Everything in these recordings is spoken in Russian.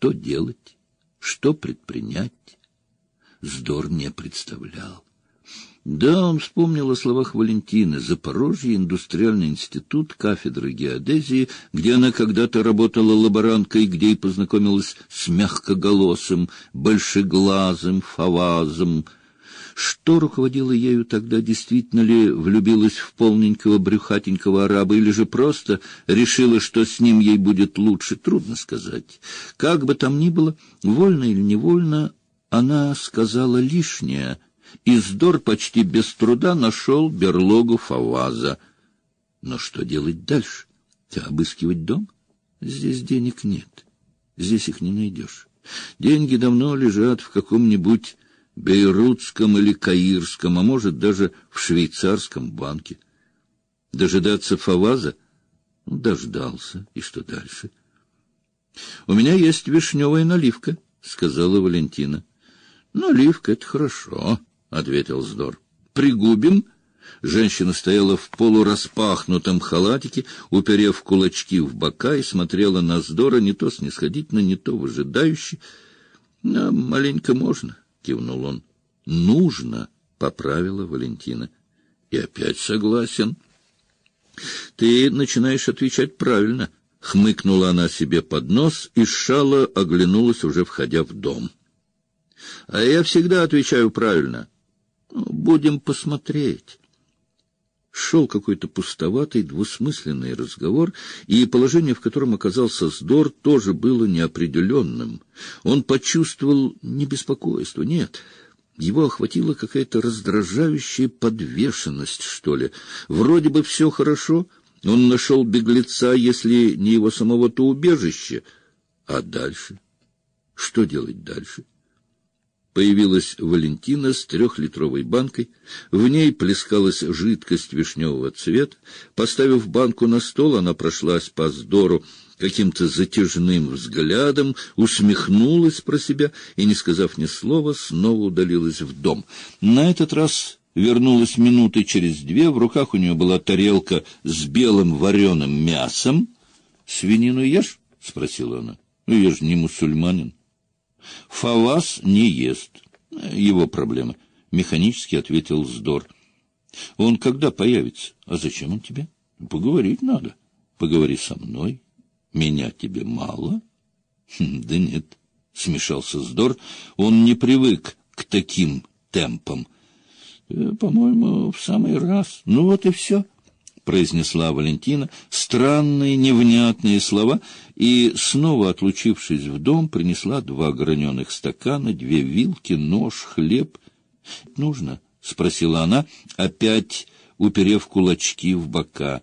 что делать, что предпринять, Здор не представлял. Да, он вспомнил о словах Валентины. Запорожье, индустриальный институт, кафедра геодезии, где она когда-то работала лаборанткой, где и познакомилась с мягкоголосым, большеглазым Фавазом. Что руководило ею тогда? Действительно ли влюбилась в полненького брюхатенького араба, или же просто решила, что с ним ей будет лучше? Трудно сказать. Как бы там ни было, вольно или невольно, она сказала лишнее, и Здор почти без труда нашел берлогу Фаваза. Но что делать дальше? Обыскивать дом? Здесь денег нет. Здесь их не найдешь. Деньги давно лежат в каком-нибудь бейрутском или каирском, а может, даже в швейцарском банке. Дожидаться Фаваза? Дождался. И что дальше? — У меня есть вишневая наливка, — сказала Валентина. — Наливка — это хорошо, — ответил Здор. — Пригубим? Женщина стояла в полураспахнутом халатике, уперев кулачки в бока, и смотрела на Здора не то снисходительно, не то выжидающе. — Маленько можно, — кивнул он. — Нужно, — поправила Валентина. — И опять согласен. — Ты начинаешь отвечать правильно, — хмыкнула она себе под нос и шало оглянулась, уже входя в дом. — А я всегда отвечаю правильно. Будем посмотреть. Шел какой-то пустоватый, двусмысленный разговор, и положение, в котором оказался Здор, тоже было неопределенным. Он почувствовал не беспокойство, нет. Его охватила какая-то раздражающая подвешенность, что ли. Вроде бы все хорошо, он нашел беглеца, если не его самого, то убежище. А дальше? Что делать дальше? Появилась Валентина с 3-литровой банкой. В ней плескалась жидкость вишневого цвета. Поставив банку на стол, она прошлась по Здору каким-то затяжным взглядом, усмехнулась про себя и, не сказав ни слова, снова удалилась в дом. На этот раз вернулась минуты через 2. В руках у нее была тарелка с белым вареным мясом. — Свинину ешь? — спросила она. — Я же не мусульманин. — Фаваз не ест. Его проблемы, — механически ответил Здор. — Он когда появится? А зачем он тебе? — Поговорить надо. Поговори со мной. Меня тебе мало? — Да нет, — смешался Здор. Он не привык к таким темпам. — По-моему, в самый раз. Ну вот и все. — произнесла Валентина странные, невнятные слова и, снова отлучившись в дом, принесла 2 граненых стакана, 2 вилки, нож, хлеб. — Нужно? — спросила она, опять уперев кулачки в бока.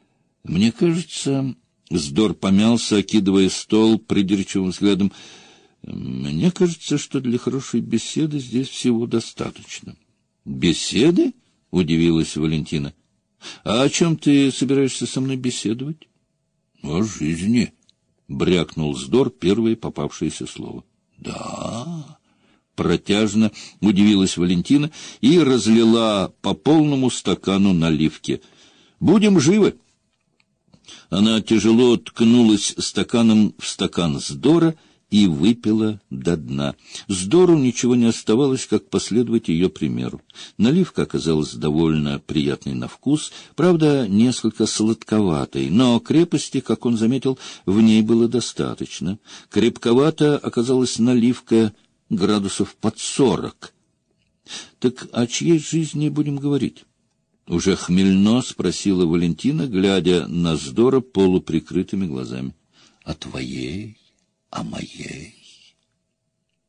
— Мне кажется... Здор помялся, окидывая стол придирчивым взглядом. — Мне кажется, что для хорошей беседы здесь всего достаточно. — Беседы? — удивилась Валентина. — А о чем ты собираешься со мной беседовать? — О жизни, — брякнул Здор первое попавшееся слово. — Да, — протяжно удивилась Валентина и разлила по полному стакану наливки. — Будем живы. Она тяжело ткнулась стаканом в стакан Здора и выпила до дна. Здору ничего не оставалось, как последовать ее примеру. Наливка оказалась довольно приятной на вкус, правда, несколько сладковатой, но крепости, как он заметил, в ней было достаточно. Крепковата оказалась наливка градусов под 40. Так о чьей жизни будем говорить? Уже хмельно спросила Валентина, глядя на Здора полуприкрытыми глазами. — О твоей, о моей.